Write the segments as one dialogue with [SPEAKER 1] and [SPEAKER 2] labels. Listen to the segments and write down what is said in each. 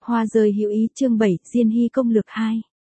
[SPEAKER 1] Hoa rơi hữu ý chương 7, Diên Hy công lược 2.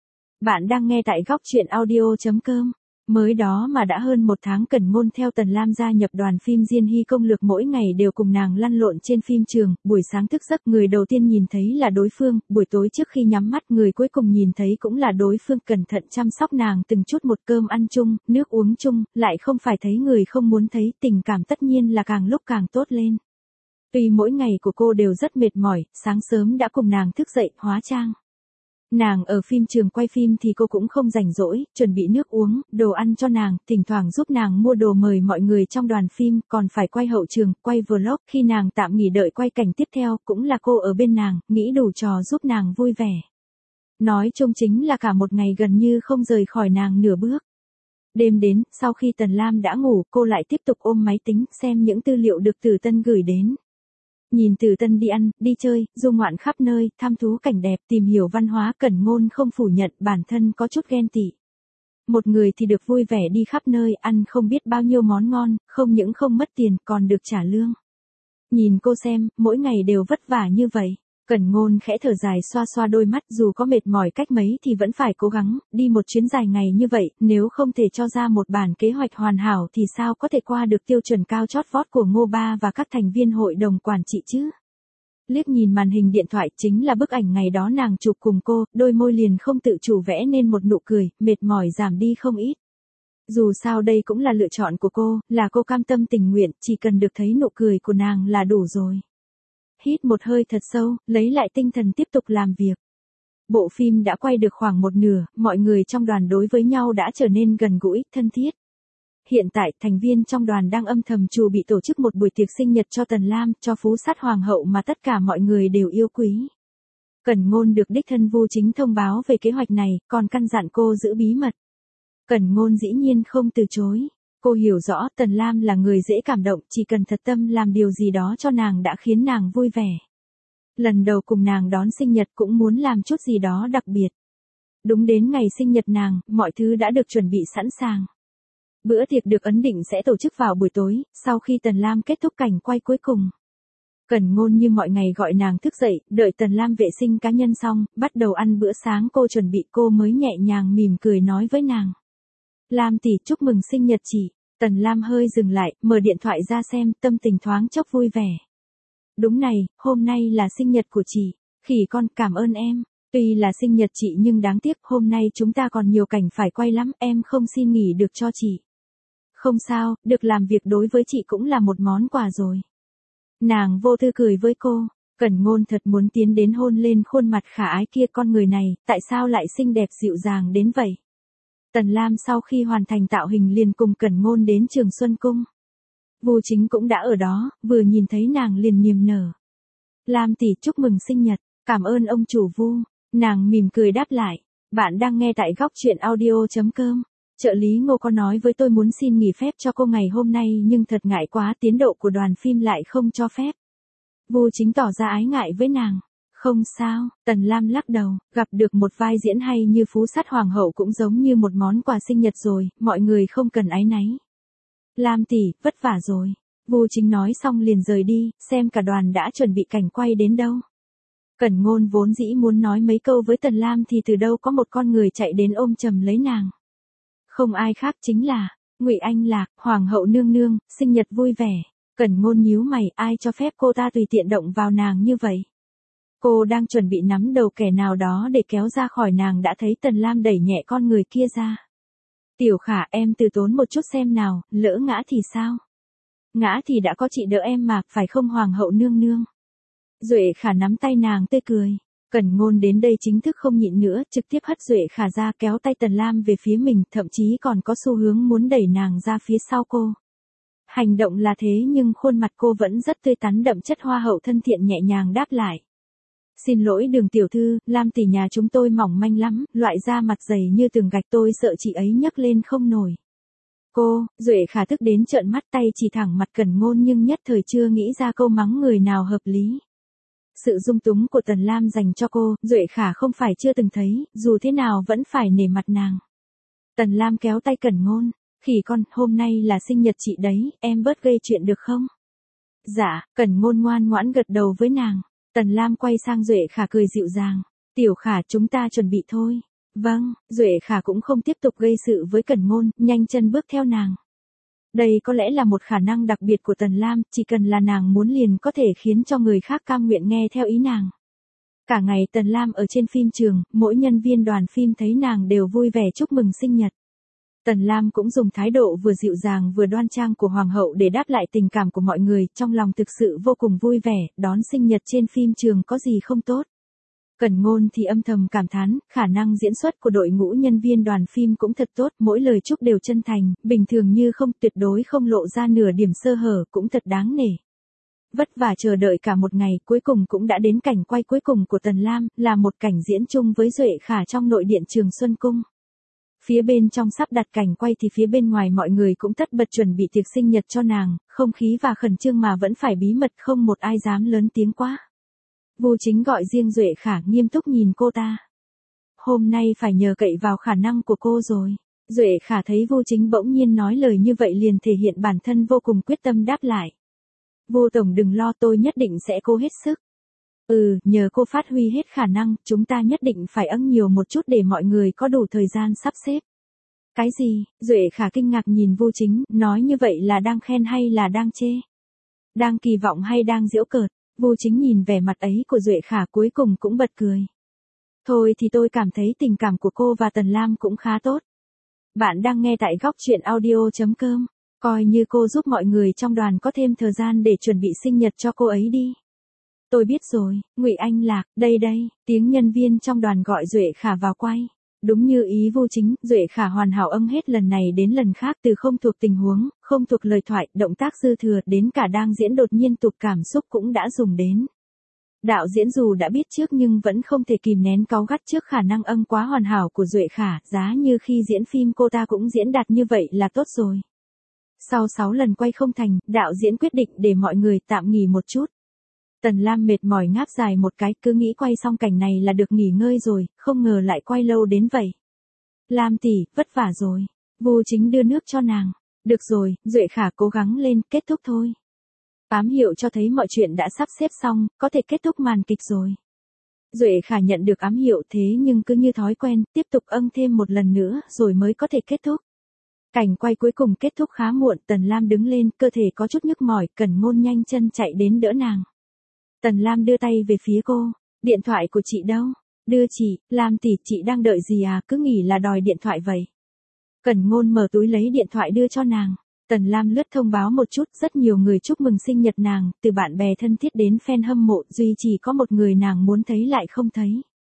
[SPEAKER 1] Bạn đang nghe tại góc truyện audio.com. Mới đó mà đã hơn một tháng Cẩn Ngôn theo Tần Lam gia nhập đoàn phim Diên Hy công lược, mỗi ngày đều cùng nàng lăn lộn trên phim trường. Buổi sáng thức giấc người đầu tiên nhìn thấy là đối phương, buổi tối trước khi nhắm mắt người cuối cùng nhìn thấy cũng là đối phương, cẩn thận chăm sóc nàng từng chút một, cơm ăn chung, nước uống chung, lại không phải thấy người không muốn thấy, tình cảm tất nhiên là càng lúc càng tốt lên. Tuy mỗi ngày của cô đều rất mệt mỏi, sáng sớm đã cùng nàng thức dậy, hóa trang. Nàng ở phim trường quay phim thì cô cũng không rảnh rỗi, chuẩn bị nước uống, đồ ăn cho nàng, thỉnh thoảng giúp nàng mua đồ mời mọi người trong đoàn phim, còn phải quay hậu trường, quay vlog. Khi nàng tạm nghỉ đợi quay cảnh tiếp theo, cũng là cô ở bên nàng, nghĩ đủ trò giúp nàng vui vẻ. Nói chung chính là cả một ngày gần như không rời khỏi nàng nửa bước. Đêm đến, sau khi Tần Lam đã ngủ, cô lại tiếp tục ôm máy tính, xem những tư liệu được Từ Tân gửi đến. Nhìn Từ Tân đi ăn, đi chơi, du ngoạn khắp nơi, thăm thú cảnh đẹp, tìm hiểu văn hóa, Cẩn Ngôn không phủ nhận bản thân có chút ghen tị. Một người thì được vui vẻ đi khắp nơi, ăn không biết bao nhiêu món ngon, không những không mất tiền, còn được trả lương. Nhìn cô xem, mỗi ngày đều vất vả như vậy. Cẩn Ngôn khẽ thở dài, xoa xoa đôi mắt, dù có mệt mỏi cách mấy thì vẫn phải cố gắng, đi một chuyến dài ngày như vậy, nếu không thể cho ra một bản kế hoạch hoàn hảo thì sao có thể qua được tiêu chuẩn cao chót vót của Ngô Ba và các thành viên hội đồng quản trị chứ. Liếc nhìn màn hình điện thoại, chính là bức ảnh ngày đó nàng chụp cùng cô, đôi môi liền không tự chủ vẽ nên một nụ cười, mệt mỏi giảm đi không ít. Dù sao đây cũng là lựa chọn của cô, là cô cam tâm tình nguyện, chỉ cần được thấy nụ cười của nàng là đủ rồi. Hít một hơi thật sâu, lấy lại tinh thần tiếp tục làm việc. Bộ phim đã quay được khoảng một nửa, mọi người trong đoàn đối với nhau đã trở nên gần gũi, thân thiết. Hiện tại, thành viên trong đoàn đang âm thầm chuẩn bị tổ chức một buổi tiệc sinh nhật cho Tần Lam, cho phú sát hoàng hậu mà tất cả mọi người đều yêu quý. Cẩn Ngôn được đích thân Vu Chính thông báo về kế hoạch này, còn căn dặn cô giữ bí mật. Cẩn Ngôn dĩ nhiên không từ chối. Cô hiểu rõ Tần Lam là người dễ cảm động, chỉ cần thật tâm làm điều gì đó cho nàng đã khiến nàng vui vẻ. Lần đầu cùng nàng đón sinh nhật cũng muốn làm chút gì đó đặc biệt. Đúng đến ngày sinh nhật nàng, mọi thứ đã được chuẩn bị sẵn sàng. Bữa tiệc được ấn định sẽ tổ chức vào buổi tối, sau khi Tần Lam kết thúc cảnh quay cuối cùng. Cẩn Ngôn như mọi ngày gọi nàng thức dậy, đợi Tần Lam vệ sinh cá nhân xong, bắt đầu ăn bữa sáng, cô chuẩn bị, cô mới nhẹ nhàng mỉm cười nói với nàng. Lam tỷ, chúc mừng sinh nhật chị. Tần Lam hơi dừng lại, mở điện thoại ra xem, tâm tình thoáng chốc vui vẻ. Đúng này, hôm nay là sinh nhật của chị. Khỉ con, cảm ơn em. Tuy là sinh nhật chị nhưng đáng tiếc hôm nay chúng ta còn nhiều cảnh phải quay lắm, em không xin nghỉ được cho chị. Không sao, được làm việc đối với chị cũng là một món quà rồi. Nàng vô tư cười với cô. Cẩn Ngôn thật muốn tiến đến hôn lên khuôn mặt khả ái kia, con người này, tại sao lại xinh đẹp dịu dàng đến vậy? Tần Lam sau khi hoàn thành tạo hình liền cùng Cẩn Ngôn đến Trường Xuân Cung. Vu Chính cũng đã ở đó, vừa nhìn thấy nàng liền niềm nở. Lam tỷ, chúc mừng sinh nhật, cảm ơn ông chủ Vu. Nàng mỉm cười đáp lại. Bạn đang nghe tại góc truyện audio.com. Trợ lý Ngô có nói với tôi muốn xin nghỉ phép cho cô ngày hôm nay nhưng thật ngại quá, tiến độ của đoàn phim lại không cho phép. Vu Chính tỏ ra ái ngại với nàng. Không sao, Tần Lam lắc đầu, gặp được một vai diễn hay như phú sát hoàng hậu cũng giống như một món quà sinh nhật rồi, mọi người không cần áy náy. Lam tỷ, vất vả rồi. Vu Chính nói xong liền rời đi, xem cả đoàn đã chuẩn bị cảnh quay đến đâu. Cẩn Ngôn vốn dĩ muốn nói mấy câu với Tần Lam thì từ đâu có một con người chạy đến ôm chầm lấy nàng. Không ai khác chính là Ngụy Anh Lạc, hoàng hậu nương nương, sinh nhật vui vẻ. Cẩn Ngôn nhíu mày, ai cho phép cô ta tùy tiện động vào nàng như vậy? Cô đang chuẩn bị nắm đầu kẻ nào đó để kéo ra khỏi nàng đã thấy Tần Lam đẩy nhẹ con người kia ra. Tiểu Khả, em từ tốn một chút xem nào, lỡ ngã thì sao? Ngã thì đã có chị đỡ em mà, phải không hoàng hậu nương nương? Duệ Khả nắm tay nàng tươi cười. Cẩn Ngôn đến đây chính thức không nhịn nữa, trực tiếp hất Duệ Khả ra, kéo tay Tần Lam về phía mình, thậm chí còn có xu hướng muốn đẩy nàng ra phía sau cô. Hành động là thế nhưng khuôn mặt cô vẫn rất tươi tắn, đậm chất hoa hậu, thân thiện nhẹ nhàng đáp lại. Xin lỗi Đường tiểu thư, Lam tỷ nhà chúng tôi mỏng manh lắm, loại da mặt dày như tường gạch, tôi sợ chị ấy nhấc lên không nổi. Cô, Duệ Khả tức đến trợn mắt, tay chỉ thẳng mặt Cẩn Ngôn nhưng nhất thời chưa nghĩ ra câu mắng người nào hợp lý. Sự dung túng của Tần Lam dành cho cô, Duệ Khả không phải chưa từng thấy, dù thế nào vẫn phải nể mặt nàng. Tần Lam kéo tay Cẩn Ngôn. Khỉ con, hôm nay là sinh nhật chị đấy, em bớt gây chuyện được không? Dạ, Cẩn Ngôn ngoan ngoãn gật đầu với nàng. Tần Lam quay sang Duệ Khả cười dịu dàng. Tiểu Khả, chúng ta chuẩn bị thôi. Vâng, Duệ Khả cũng không tiếp tục gây sự với Cẩn Ngôn, nhanh chân bước theo nàng. Đây có lẽ là một khả năng đặc biệt của Tần Lam, chỉ cần là nàng muốn liền có thể khiến cho người khác cam nguyện nghe theo ý nàng. Cả ngày Tần Lam ở trên phim trường, mỗi nhân viên đoàn phim thấy nàng đều vui vẻ chúc mừng sinh nhật. Tần Lam cũng dùng thái độ vừa dịu dàng vừa đoan trang của hoàng hậu để đáp lại tình cảm của mọi người, trong lòng thực sự vô cùng vui vẻ, đón sinh nhật trên phim trường có gì không tốt. Cẩn Ngôn thì âm thầm cảm thán, khả năng diễn xuất của đội ngũ nhân viên đoàn phim cũng thật tốt, mỗi lời chúc đều chân thành, bình thường như không, tuyệt đối không lộ ra nửa điểm sơ hở, cũng thật đáng nể. Vất vả chờ đợi cả một ngày, cuối cùng cũng đã đến cảnh quay cuối cùng của Tần Lam, là một cảnh diễn chung với Duệ Khả trong nội điện Trường Xuân Cung. Phía bên trong sắp đặt cảnh quay thì phía bên ngoài mọi người cũng tất bật chuẩn bị tiệc sinh nhật cho nàng, không khí và khẩn trương mà vẫn phải bí mật, không một ai dám lớn tiếng quá. Vu Chính gọi riêng Duệ Khả, nghiêm túc nhìn cô ta. Hôm nay phải nhờ cậy vào khả năng của cô rồi. Duệ Khả thấy Vu Chính bỗng nhiên nói lời như vậy liền thể hiện bản thân vô cùng quyết tâm đáp lại. Vu Tổng đừng lo, tôi nhất định sẽ cố hết sức. Nhờ cô phát huy hết khả năng, chúng ta nhất định phải ân nhiều một chút để mọi người có đủ thời gian sắp xếp. Cái gì? Duệ Khả kinh ngạc nhìn Vu Chính, nói như vậy là đang khen hay là đang chê? Đang kỳ vọng hay đang giễu cợt? Vu Chính nhìn vẻ mặt ấy của Duệ Khả cuối cùng cũng bật cười. Thôi thì tôi cảm thấy tình cảm của cô và Tần Lam cũng khá tốt. Bạn đang nghe tại góc truyện audio.com. Coi như cô giúp mọi người trong đoàn có thêm thời gian để chuẩn bị sinh nhật cho cô ấy đi. Tôi biết rồi, Ngụy Anh Lạc, đây, tiếng nhân viên trong đoàn gọi Duệ Khả vào quay. Đúng như ý Vu Chính, Duệ Khả hoàn hảo âm hết lần này đến lần khác, từ không thuộc tình huống, không thuộc lời thoại, động tác dư thừa, đến cả đang diễn đột nhiên tụt cảm xúc cũng đã dùng đến. Đạo diễn dù đã biết trước nhưng vẫn không thể kìm nén cáu gắt trước khả năng âm quá hoàn hảo của Duệ Khả, giá như khi diễn phim cô ta cũng diễn đạt như vậy là tốt rồi. Sau 6 lần quay không thành, đạo diễn quyết định để mọi người tạm nghỉ một chút. Tần Lam mệt mỏi ngáp dài một cái, cứ nghĩ quay xong cảnh này là được nghỉ ngơi rồi, không ngờ lại quay lâu đến vậy. Lam tỷ, vất vả rồi. Vu Chính đưa nước cho nàng. Được rồi, Duệ Khả cố gắng lên, kết thúc thôi. Ám hiệu cho thấy mọi chuyện đã sắp xếp xong, có thể kết thúc màn kịch rồi. Duệ Khả nhận được ám hiệu thế nhưng cứ như thói quen, tiếp tục thêm một lần nữa rồi mới có thể kết thúc. Cảnh quay cuối cùng kết thúc khá muộn, Tần Lam đứng lên, cơ thể có chút nhức mỏi, Cẩn Ngôn nhanh chân chạy đến đỡ nàng. Tần Lam đưa tay về phía cô, điện thoại của chị đâu? Đưa chị, Lam tỷ, chị đang đợi gì à, cứ nghỉ là đòi điện thoại vậy. Cẩn Ngôn mở túi lấy điện thoại đưa cho nàng. Tần Lam lướt thông báo một chút, rất nhiều người chúc mừng sinh nhật nàng, từ bạn bè thân thiết đến fan hâm mộ, duy chỉ có một người nàng muốn thấy lại không thấy.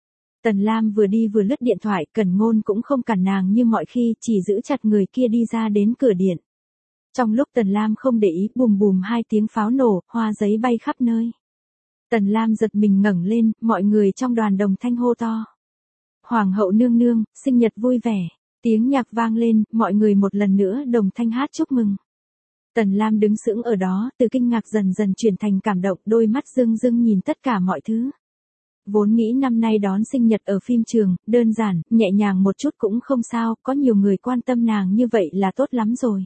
[SPEAKER 1] Tần Lam vừa đi vừa lướt điện thoại, Cẩn Ngôn cũng không cản nàng như mọi khi, chỉ giữ chặt người kia đi ra đến cửa điện. Trong lúc Tần Lam không để ý, bùm bùm 2 tiếng pháo nổ, hoa giấy bay khắp nơi. Tần Lam giật mình ngẩng lên, mọi người trong đoàn đồng thanh hô to. Hoàng hậu nương nương, sinh nhật vui vẻ. Tiếng nhạc vang lên, mọi người một lần nữa đồng thanh hát chúc mừng. Tần Lam đứng sững ở đó, từ kinh ngạc dần dần chuyển thành cảm động, đôi mắt rưng rưng nhìn tất cả mọi thứ. Vốn nghĩ năm nay đón sinh nhật ở phim trường, đơn giản, nhẹ nhàng một chút cũng không sao, có nhiều người quan tâm nàng như vậy là tốt lắm rồi.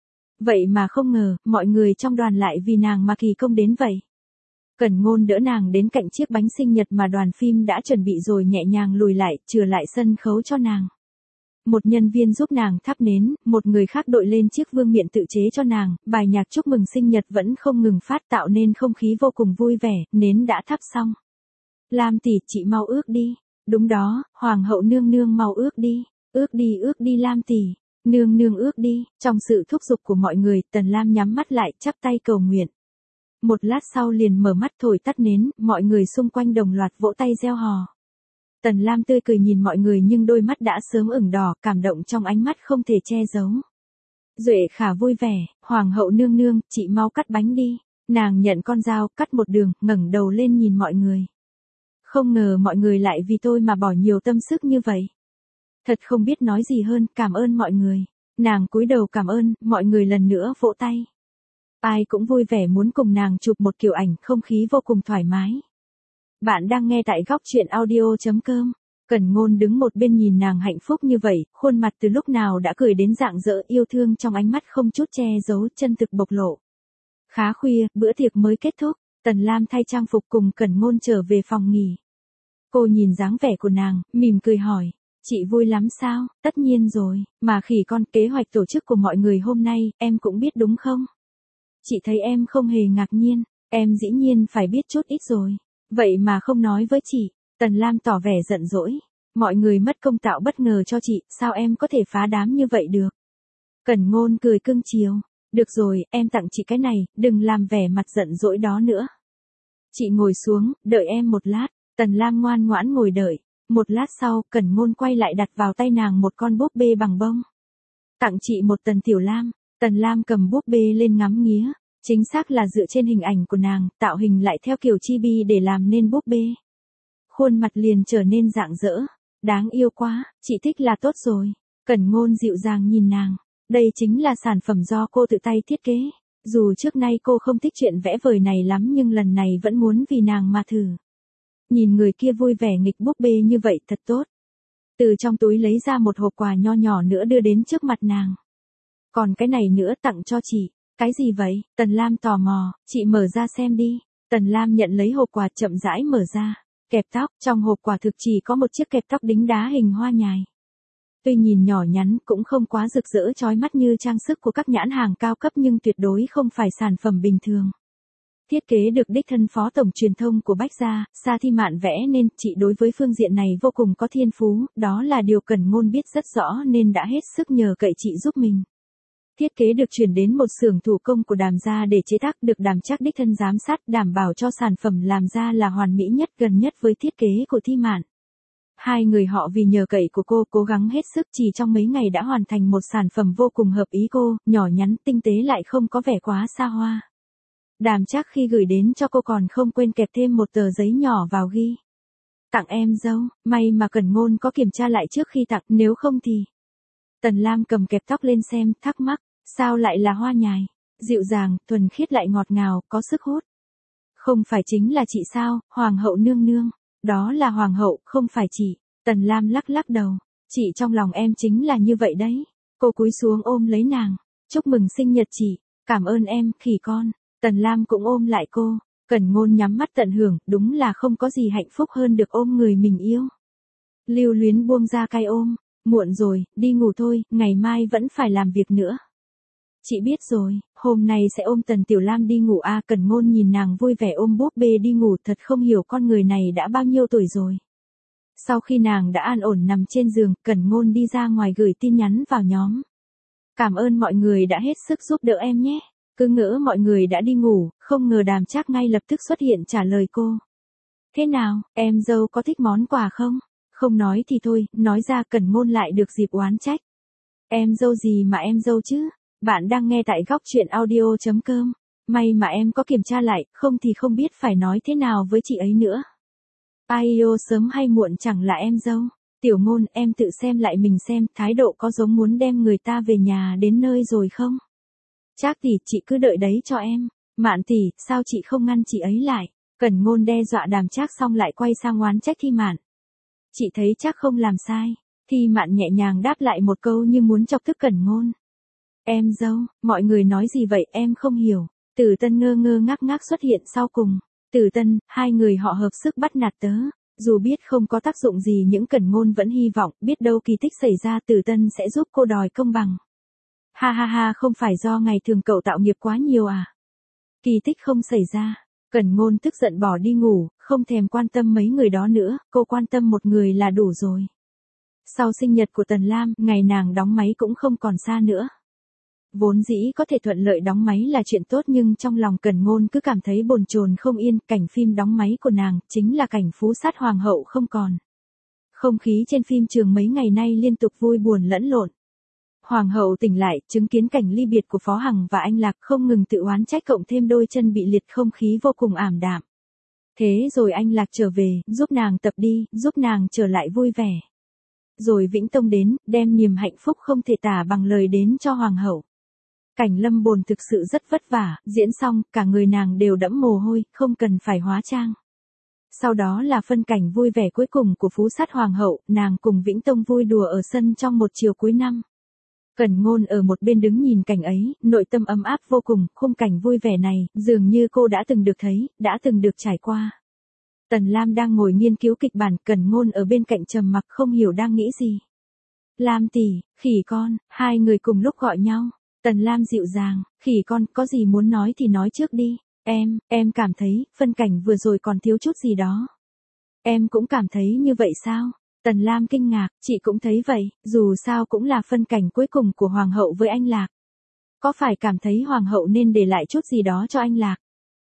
[SPEAKER 1] Vậy mà không ngờ, mọi người trong đoàn lại vì nàng mà kỳ công đến vậy. Cẩn Ngôn đỡ nàng đến cạnh chiếc bánh sinh nhật mà đoàn phim đã chuẩn bị rồi nhẹ nhàng lùi lại, chừa lại sân khấu cho nàng. Một nhân viên giúp nàng thắp nến, một người khác đội lên chiếc vương miện tự chế cho nàng, bài nhạc chúc mừng sinh nhật vẫn không ngừng phát, tạo nên không khí vô cùng vui vẻ, nến đã thắp xong. Lam tỷ, chị mau ước đi. Đúng đó, Hoàng hậu nương nương mau ước đi. Ước đi Lam tỷ. Nương nương ước đi. Trong sự thúc giục của mọi người, Tần Lam nhắm mắt lại, chắp tay cầu nguyện. Một lát sau liền mở mắt thổi tắt nến, mọi người xung quanh đồng loạt vỗ tay reo hò. Tần Lam tươi cười nhìn mọi người nhưng đôi mắt đã sớm ửng đỏ, cảm động trong ánh mắt không thể che giấu. Duệ Khả vui vẻ, Hoàng hậu nương nương, chị mau cắt bánh đi. Nàng nhận con dao, cắt một đường, ngẩng đầu lên nhìn mọi người. Không ngờ mọi người lại vì tôi mà bỏ nhiều tâm sức như vậy. Thật không biết nói gì hơn, cảm ơn mọi người. Nàng cúi đầu cảm ơn, mọi người lần nữa vỗ tay. Ai cũng vui vẻ muốn cùng nàng chụp một kiểu ảnh, không khí vô cùng thoải mái. Bạn đang nghe tại góc truyện audio.com. Cẩn Ngôn đứng một bên nhìn nàng hạnh phúc như vậy, khuôn mặt từ lúc nào đã cười đến rạng rỡ, yêu thương trong ánh mắt không chút che giấu, chân thực bộc lộ. Khá khuya, bữa tiệc mới kết thúc. Tần Lam thay trang phục cùng Cẩn Ngôn trở về phòng nghỉ. Cô nhìn dáng vẻ của nàng, mỉm cười hỏi. Chị vui lắm sao? Tất nhiên rồi, mà khỉ con, kế hoạch tổ chức của mọi người hôm nay, em cũng biết đúng không? Chị thấy em không hề ngạc nhiên, em dĩ nhiên phải biết chút ít rồi. Vậy mà không nói với chị. Tần Lam tỏ vẻ giận dỗi. Mọi người mất công tạo bất ngờ cho chị, sao em có thể phá đám như vậy được? Cẩn Ngôn cười cưng chiều. Được rồi, em tặng chị cái này, đừng làm vẻ mặt giận dỗi đó nữa. Chị ngồi xuống, đợi em một lát. Tần Lam ngoan ngoãn ngồi đợi. Một lát sau, Cẩn Ngôn quay lại đặt vào tay nàng một con búp bê bằng bông. Tặng chị một Tần Tiểu Lam. Tần Lam cầm búp bê lên ngắm nghía. Chính xác là dựa trên hình ảnh của nàng, tạo hình lại theo kiểu chibi để làm nên búp bê. Khuôn mặt liền trở nên rạng rỡ. Đáng yêu quá, chị thích là tốt rồi. Cẩn Ngôn dịu dàng nhìn nàng. Đây chính là sản phẩm do cô tự tay thiết kế. Dù trước nay cô không thích chuyện vẽ vời này lắm nhưng lần này vẫn muốn vì nàng mà thử. Nhìn người kia vui vẻ nghịch búp bê như vậy thật tốt. Từ trong túi lấy ra một hộp quà nho nhỏ nữa đưa đến trước mặt nàng. Còn cái này nữa tặng cho chị. Cái gì vậy? Tần Lam tò mò, chị mở ra xem đi. Tần Lam nhận lấy hộp quà chậm rãi mở ra. Kẹp tóc, trong hộp quả thực chỉ có một chiếc kẹp tóc đính đá hình hoa nhài. Tuy nhìn nhỏ nhắn cũng không quá rực rỡ chói mắt như trang sức của các nhãn hàng cao cấp nhưng tuyệt đối không phải sản phẩm bình thường. Thiết kế được đích thân phó tổng truyền thông của Bách Gia, Sa Thi Mạn vẽ nên chị đối với phương diện này vô cùng có thiên phú, đó là điều Cẩn Ngôn biết rất rõ nên đã hết sức nhờ cậy chị giúp mình. Thiết kế được chuyển đến một xưởng thủ công của Đàm gia để chế tác, được Đàm Trác đích thân giám sát, đảm bảo cho sản phẩm làm ra là hoàn mỹ nhất, gần nhất với thiết kế của Thi Mạn. Hai người họ vì nhờ cậy của cô cố gắng hết sức, chỉ trong mấy ngày đã hoàn thành một sản phẩm vô cùng hợp ý cô, nhỏ nhắn, tinh tế lại không có vẻ quá xa hoa. Đàm Trác khi gửi đến cho cô còn không quên kẹp thêm một tờ giấy nhỏ vào ghi. Tặng em dâu, may mà Cẩn Ngôn có kiểm tra lại trước khi tặng, nếu không thì... Tần Lam cầm kẹp tóc lên xem, thắc mắc, sao lại là hoa nhài? Dịu dàng, thuần khiết lại ngọt ngào, có sức hút. Không phải chính là chị sao, Hoàng hậu nương nương. Đó là Hoàng hậu, không phải chị. Tần Lam lắc lắc đầu. Chị trong lòng em chính là như vậy đấy. Cô cúi xuống ôm lấy nàng. Chúc mừng sinh nhật chị. Cảm ơn em, khỉ con. Tần Lam cũng ôm lại cô. Cẩn Ngôn nhắm mắt tận hưởng, đúng là không có gì hạnh phúc hơn được ôm người mình yêu. Lưu Luyến buông ra cái ôm. Muộn rồi, đi ngủ thôi, ngày mai vẫn phải làm việc nữa. Chị biết rồi, hôm nay sẽ ôm Tần Tiểu Lam đi ngủ à. Cẩn Ngôn nhìn nàng vui vẻ ôm búp bê đi ngủ, thật không hiểu con người này đã bao nhiêu tuổi rồi. Sau khi nàng đã an ổn nằm trên giường, Cẩn Ngôn đi ra ngoài gửi tin nhắn vào nhóm. Cảm ơn mọi người đã hết sức giúp đỡ em nhé. Cứ ngỡ mọi người đã đi ngủ, không ngờ Đàm Trác ngay lập tức xuất hiện trả lời cô. Thế nào, em dâu có thích món quà không? Không nói thì thôi, nói ra Cẩn Ngôn lại được dịp oán trách. Em dâu gì mà em dâu chứ? Bạn đang nghe tại góc truyện audio.com. May mà em có kiểm tra lại, không thì không biết phải nói thế nào với chị ấy nữa. Aio sớm hay muộn chẳng là em dâu. Tiểu Ngôn, em tự xem lại mình xem, thái độ có giống muốn đem người ta về nhà đến nơi rồi không? Trác tỷ, chị cứ đợi đấy cho em. Mạn tỷ, sao chị không ngăn chị ấy lại? Cẩn Ngôn đe dọa Đàm Trác xong lại quay sang oán trách Thi Mạn. Chị thấy chắc không làm sai. Thi Mạn nhẹ nhàng đáp lại một câu như muốn chọc tức Cẩn Ngôn. Em dâu, mọi người nói gì vậy em không hiểu. Tử Tân ngơ ngơ ngác ngác xuất hiện sau cùng. Tử Tân, hai người họ hợp sức bắt nạt tớ. Dù biết không có tác dụng gì những Cẩn Ngôn vẫn hy vọng, biết đâu kỳ tích xảy ra Tử Tân sẽ giúp cô đòi công bằng. Ha ha ha, không phải do ngày thường cậu tạo nghiệp quá nhiều à? Kỳ tích không xảy ra. Cẩn Ngôn tức giận bỏ đi ngủ, không thèm quan tâm mấy người đó nữa, cô quan tâm một người là đủ rồi. Sau sinh nhật của Tần Lam, ngày nàng đóng máy cũng không còn xa nữa. Vốn dĩ có thể thuận lợi đóng máy là chuyện tốt nhưng trong lòng Cẩn Ngôn cứ cảm thấy bồn chồn không yên, cảnh phim đóng máy của nàng chính là cảnh phú sát hoàng hậu không còn. Không khí trên phim trường mấy ngày nay liên tục vui buồn lẫn lộn. Hoàng hậu tỉnh lại, chứng kiến cảnh ly biệt của Phó Hằng và anh Lạc không ngừng tự oán trách cộng thêm đôi chân bị liệt không khí vô cùng ảm đạm. Thế rồi anh Lạc trở về, giúp nàng tập đi, giúp nàng trở lại vui vẻ. Rồi Vĩnh Tông đến, đem niềm hạnh phúc không thể tả bằng lời đến cho Hoàng hậu. Cảnh Lâm Bồn thực sự rất vất vả, diễn xong, cả người nàng đều đẫm mồ hôi, không cần phải hóa trang. Sau đó là phân cảnh vui vẻ cuối cùng của phú sát Hoàng hậu, nàng cùng Vĩnh Tông vui đùa ở sân trong một chiều cuối năm. Cẩn Ngôn ở một bên đứng nhìn cảnh ấy, nội tâm ấm áp vô cùng, khung cảnh vui vẻ này, dường như cô đã từng được thấy, đã từng được trải qua. Tần Lam đang ngồi nghiên cứu kịch bản, Cẩn Ngôn ở bên cạnh trầm mặc không hiểu đang nghĩ gì. Lam tỷ, khỉ con, hai người cùng lúc gọi nhau. Tần Lam dịu dàng, khỉ con, có gì muốn nói thì nói trước đi. Em cảm thấy, phân cảnh vừa rồi còn thiếu chút gì đó. Em cũng cảm thấy như vậy sao? Tần Lam kinh ngạc, chị cũng thấy vậy, dù sao cũng là phân cảnh cuối cùng của Hoàng hậu với anh Lạc. Có phải cảm thấy Hoàng hậu nên để lại chút gì đó cho anh Lạc?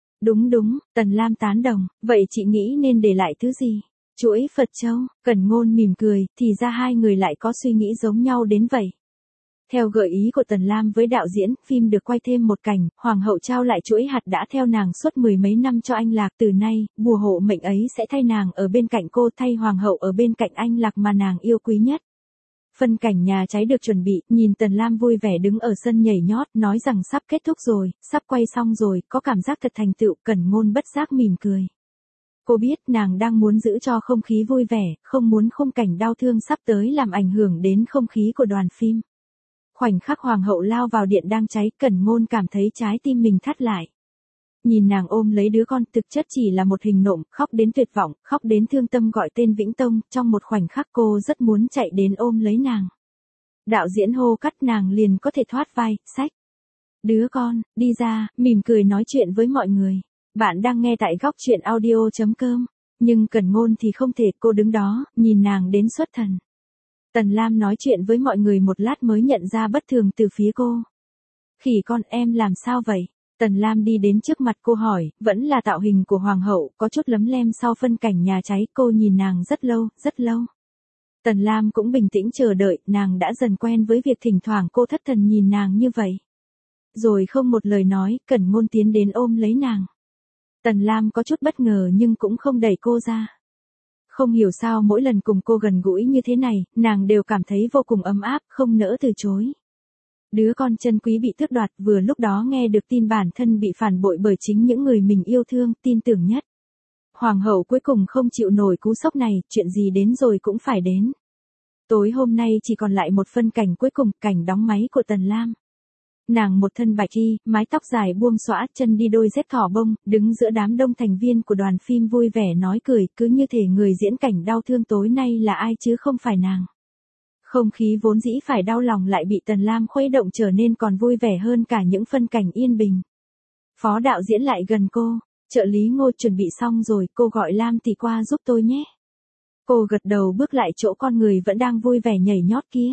[SPEAKER 1] Đúng, Tần Lam tán đồng, vậy chị nghĩ nên để lại thứ gì? Chuỗi Phật châu, Cẩn Ngôn mỉm cười, thì ra hai người lại có suy nghĩ giống nhau đến vậy. Theo gợi ý của Tần Lam với đạo diễn, phim được quay thêm một cảnh, Hoàng hậu trao lại chuỗi hạt đã theo nàng suốt mười mấy năm cho anh Lạc, từ nay, bùa hộ mệnh ấy sẽ thay nàng ở bên cạnh cô, thay Hoàng hậu ở bên cạnh anh Lạc mà nàng yêu quý nhất. Phân cảnh nhà cháy được chuẩn bị, nhìn Tần Lam vui vẻ đứng ở sân nhảy nhót, nói rằng sắp kết thúc rồi, sắp quay xong rồi, có cảm giác thật thành tựu, Cẩn Ngôn bất giác mỉm cười. Cô biết nàng đang muốn giữ cho không khí vui vẻ, không muốn khung cảnh đau thương sắp tới làm ảnh hưởng đến không khí của đoàn phim. Khoảnh khắc Hoàng hậu lao vào điện đang cháy, Cẩn Ngôn cảm thấy trái tim mình thắt lại. Nhìn nàng ôm lấy đứa con, thực chất chỉ là một hình nộm, khóc đến tuyệt vọng, khóc đến thương tâm gọi tên Vĩnh Tông, trong một khoảnh khắc cô rất muốn chạy đến ôm lấy nàng. Đạo diễn hô cắt, nàng liền có thể thoát vai, xách. Đứa con, đi ra, mỉm cười nói chuyện với mọi người. Bạn đang nghe tại góc truyện audio.com. Nhưng Cẩn Ngôn thì không thể, cô đứng đó, nhìn nàng đến xuất thần. Tần Lam nói chuyện với mọi người một lát mới nhận ra bất thường từ phía cô. Khỉ con, em làm sao vậy? Tần Lam đi đến trước mặt cô hỏi, vẫn là tạo hình của Hoàng hậu, có chút lấm lem sau phân cảnh nhà cháy, cô nhìn nàng rất lâu. Tần Lam cũng bình tĩnh chờ đợi, nàng đã dần quen với việc thỉnh thoảng cô thất thần nhìn nàng như vậy. Rồi không một lời nói, Cẩn Ngôn tiến đến ôm lấy nàng. Tần Lam có chút bất ngờ nhưng cũng không đẩy cô ra. Không hiểu sao mỗi lần cùng cô gần gũi như thế này, nàng đều cảm thấy vô cùng ấm áp, không nỡ từ chối. Đứa con chân quý bị tước đoạt, vừa lúc đó nghe được tin bản thân bị phản bội bởi chính những người mình yêu thương, tin tưởng nhất. Hoàng hậu cuối cùng không chịu nổi cú sốc này, chuyện gì đến rồi cũng phải đến. Tối hôm nay chỉ còn lại một phân cảnh cuối cùng, cảnh đóng máy của Tần Lam. Nàng một thân bạch y, mái tóc dài buông xõa, chân đi đôi dép thỏ bông, đứng giữa đám đông thành viên của đoàn phim vui vẻ nói cười, cứ như thể người diễn cảnh đau thương tối nay là ai chứ không phải nàng. Không khí vốn dĩ phải đau lòng lại bị Tần Lam khuấy động trở nên còn vui vẻ hơn cả những phân cảnh yên bình. Phó đạo diễn lại gần cô, trợ lý Ngô chuẩn bị xong rồi, cô gọi Lam tỷ qua giúp tôi nhé. Cô gật đầu bước lại chỗ con người vẫn đang vui vẻ nhảy nhót kia.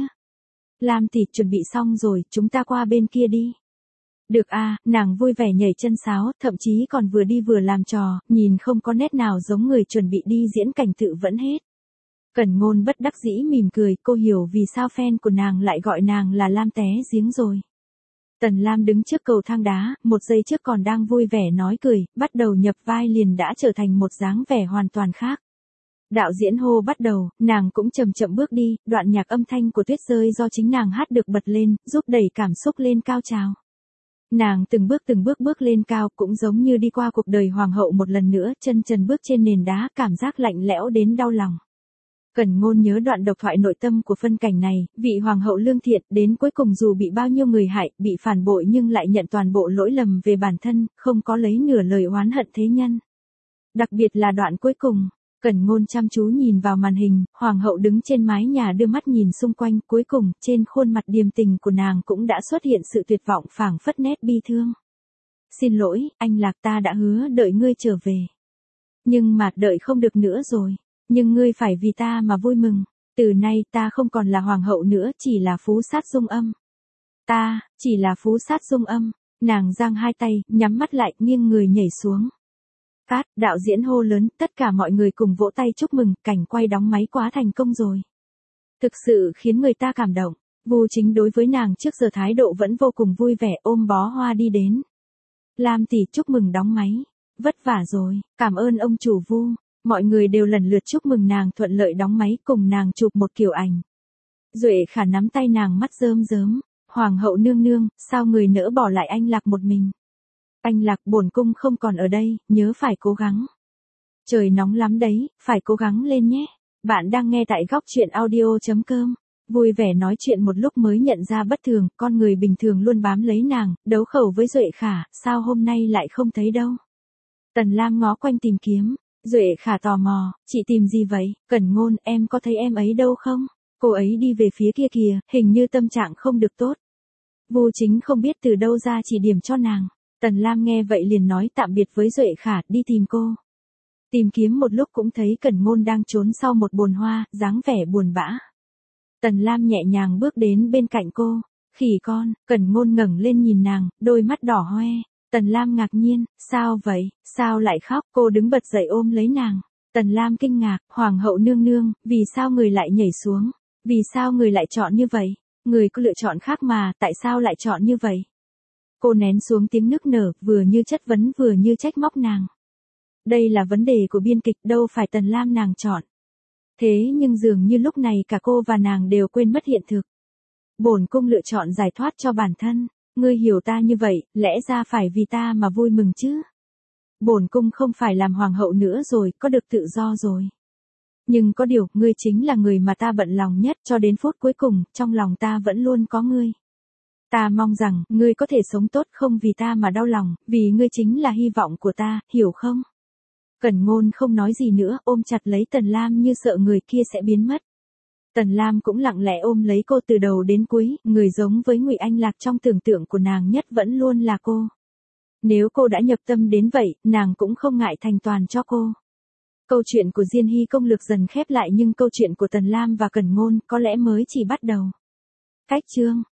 [SPEAKER 1] Lam tỷ, chuẩn bị xong rồi, chúng ta qua bên kia đi. Được à, nàng vui vẻ nhảy chân sáo, thậm chí còn vừa đi vừa làm trò, nhìn không có nét nào giống người chuẩn bị đi diễn cảnh tự vẫn hết. Cẩn Ngôn bất đắc dĩ mỉm cười, cô hiểu vì sao fan của nàng lại gọi nàng là Lam té giếng rồi. Tần Lam đứng trước cầu thang đá, một giây trước còn đang vui vẻ nói cười, bắt đầu nhập vai liền đã trở thành một dáng vẻ hoàn toàn khác. Đạo diễn hô bắt đầu, nàng cũng chậm chậm bước đi, đoạn nhạc âm thanh của Tuyết rơi do chính nàng hát được bật lên, giúp đẩy cảm xúc lên cao trào. Nàng từng bước bước lên cao, cũng giống như đi qua cuộc đời hoàng hậu một lần nữa, chân trần bước trên nền đá, cảm giác lạnh lẽo đến đau lòng. Cẩn Ngôn nhớ đoạn độc thoại nội tâm của phân cảnh này, vị hoàng hậu lương thiện, đến cuối cùng dù bị bao nhiêu người hại, bị phản bội nhưng lại nhận toàn bộ lỗi lầm về bản thân, không có lấy nửa lời oán hận thế nhân. Đặc biệt là đoạn cuối cùng. Cẩn Ngôn chăm chú nhìn vào màn hình, hoàng hậu đứng trên mái nhà đưa mắt nhìn xung quanh, cuối cùng, trên khuôn mặt điềm tình của nàng cũng đã xuất hiện sự tuyệt vọng phảng phất nét bi thương. Xin lỗi, anh Lạc, ta đã hứa đợi ngươi trở về. Nhưng mà đợi không được nữa rồi. Nhưng ngươi phải vì ta mà vui mừng. Từ nay ta không còn là hoàng hậu nữa, chỉ là phú sát dung âm. Ta, chỉ là phú sát dung âm. Nàng giang hai tay, nhắm mắt lại, nghiêng người nhảy xuống. Cát, đạo diễn hô lớn, tất cả mọi người cùng vỗ tay chúc mừng, cảnh quay đóng máy quá thành công rồi. Thực sự khiến người ta cảm động. Vu Chính đối với nàng trước giờ thái độ vẫn vô cùng vui vẻ, ôm bó hoa đi đến. Lam tỷ, chúc mừng đóng máy. Vất vả rồi, cảm ơn ông chủ Vu. Mọi người đều lần lượt chúc mừng nàng thuận lợi đóng máy, cùng nàng chụp một kiểu ảnh. Duệ Khả nắm tay nàng mắt rơm rớm. Hoàng hậu nương nương, sao người nỡ bỏ lại anh Lạc một mình? Anh Lạc, bổn cung không còn ở đây, nhớ phải cố gắng. Trời nóng lắm đấy, phải cố gắng lên nhé. Bạn đang nghe tại góc truyện audio.com. Vui vẻ nói chuyện một lúc mới nhận ra bất thường, con người bình thường luôn bám lấy nàng, đấu khẩu với Duệ Khả, sao hôm nay lại không thấy đâu. Tần Lam ngó quanh tìm kiếm, Duệ Khả tò mò, chị tìm gì vậy, Cẩn Ngôn, em có thấy em ấy đâu không? Cô ấy đi về phía kia kìa, hình như tâm trạng không được tốt. Vu Chính không biết từ đâu ra chỉ điểm cho nàng. Tần Lam nghe vậy liền nói tạm biệt với Duệ Khả, đi tìm cô. Tìm kiếm một lúc cũng thấy Cẩn Ngôn đang trốn sau một bồn hoa, dáng vẻ buồn bã. Tần Lam nhẹ nhàng bước đến bên cạnh cô. Khỉ con, Cẩn Ngôn ngẩng lên nhìn nàng, đôi mắt đỏ hoe. Tần Lam ngạc nhiên, sao vậy, sao lại khóc, cô đứng bật dậy ôm lấy nàng. Tần Lam kinh ngạc, Hoàng hậu nương nương, vì sao người lại nhảy xuống, vì sao người lại chọn như vậy, người có lựa chọn khác mà, tại sao lại chọn như vậy. Cô nén xuống tiếng nức nở, vừa như chất vấn vừa như trách móc nàng. Đây là vấn đề của biên kịch, đâu phải Tần Lam nàng chọn. Thế nhưng dường như lúc này cả cô và nàng đều quên mất hiện thực. Bổn cung lựa chọn giải thoát cho bản thân, ngươi hiểu ta như vậy, lẽ ra phải vì ta mà vui mừng chứ. Bổn cung không phải làm hoàng hậu nữa rồi, có được tự do rồi. Nhưng có điều, ngươi chính là người mà ta bận lòng nhất, cho đến phút cuối cùng, trong lòng ta vẫn luôn có ngươi. Ta mong rằng, ngươi có thể sống tốt không vì ta mà đau lòng, vì ngươi chính là hy vọng của ta, hiểu không? Cẩn Ngôn không nói gì nữa, ôm chặt lấy Tần Lam như sợ người kia sẽ biến mất. Tần Lam cũng lặng lẽ ôm lấy cô từ đầu đến cuối, người giống với Ngụy Anh Lạc trong tưởng tượng của nàng nhất vẫn luôn là cô. Nếu cô đã nhập tâm đến vậy, nàng cũng không ngại thành toàn cho cô. Câu chuyện của Diên Hy công lược dần khép lại nhưng câu chuyện của Tần Lam và Cẩn Ngôn có lẽ mới chỉ bắt đầu. Cách chương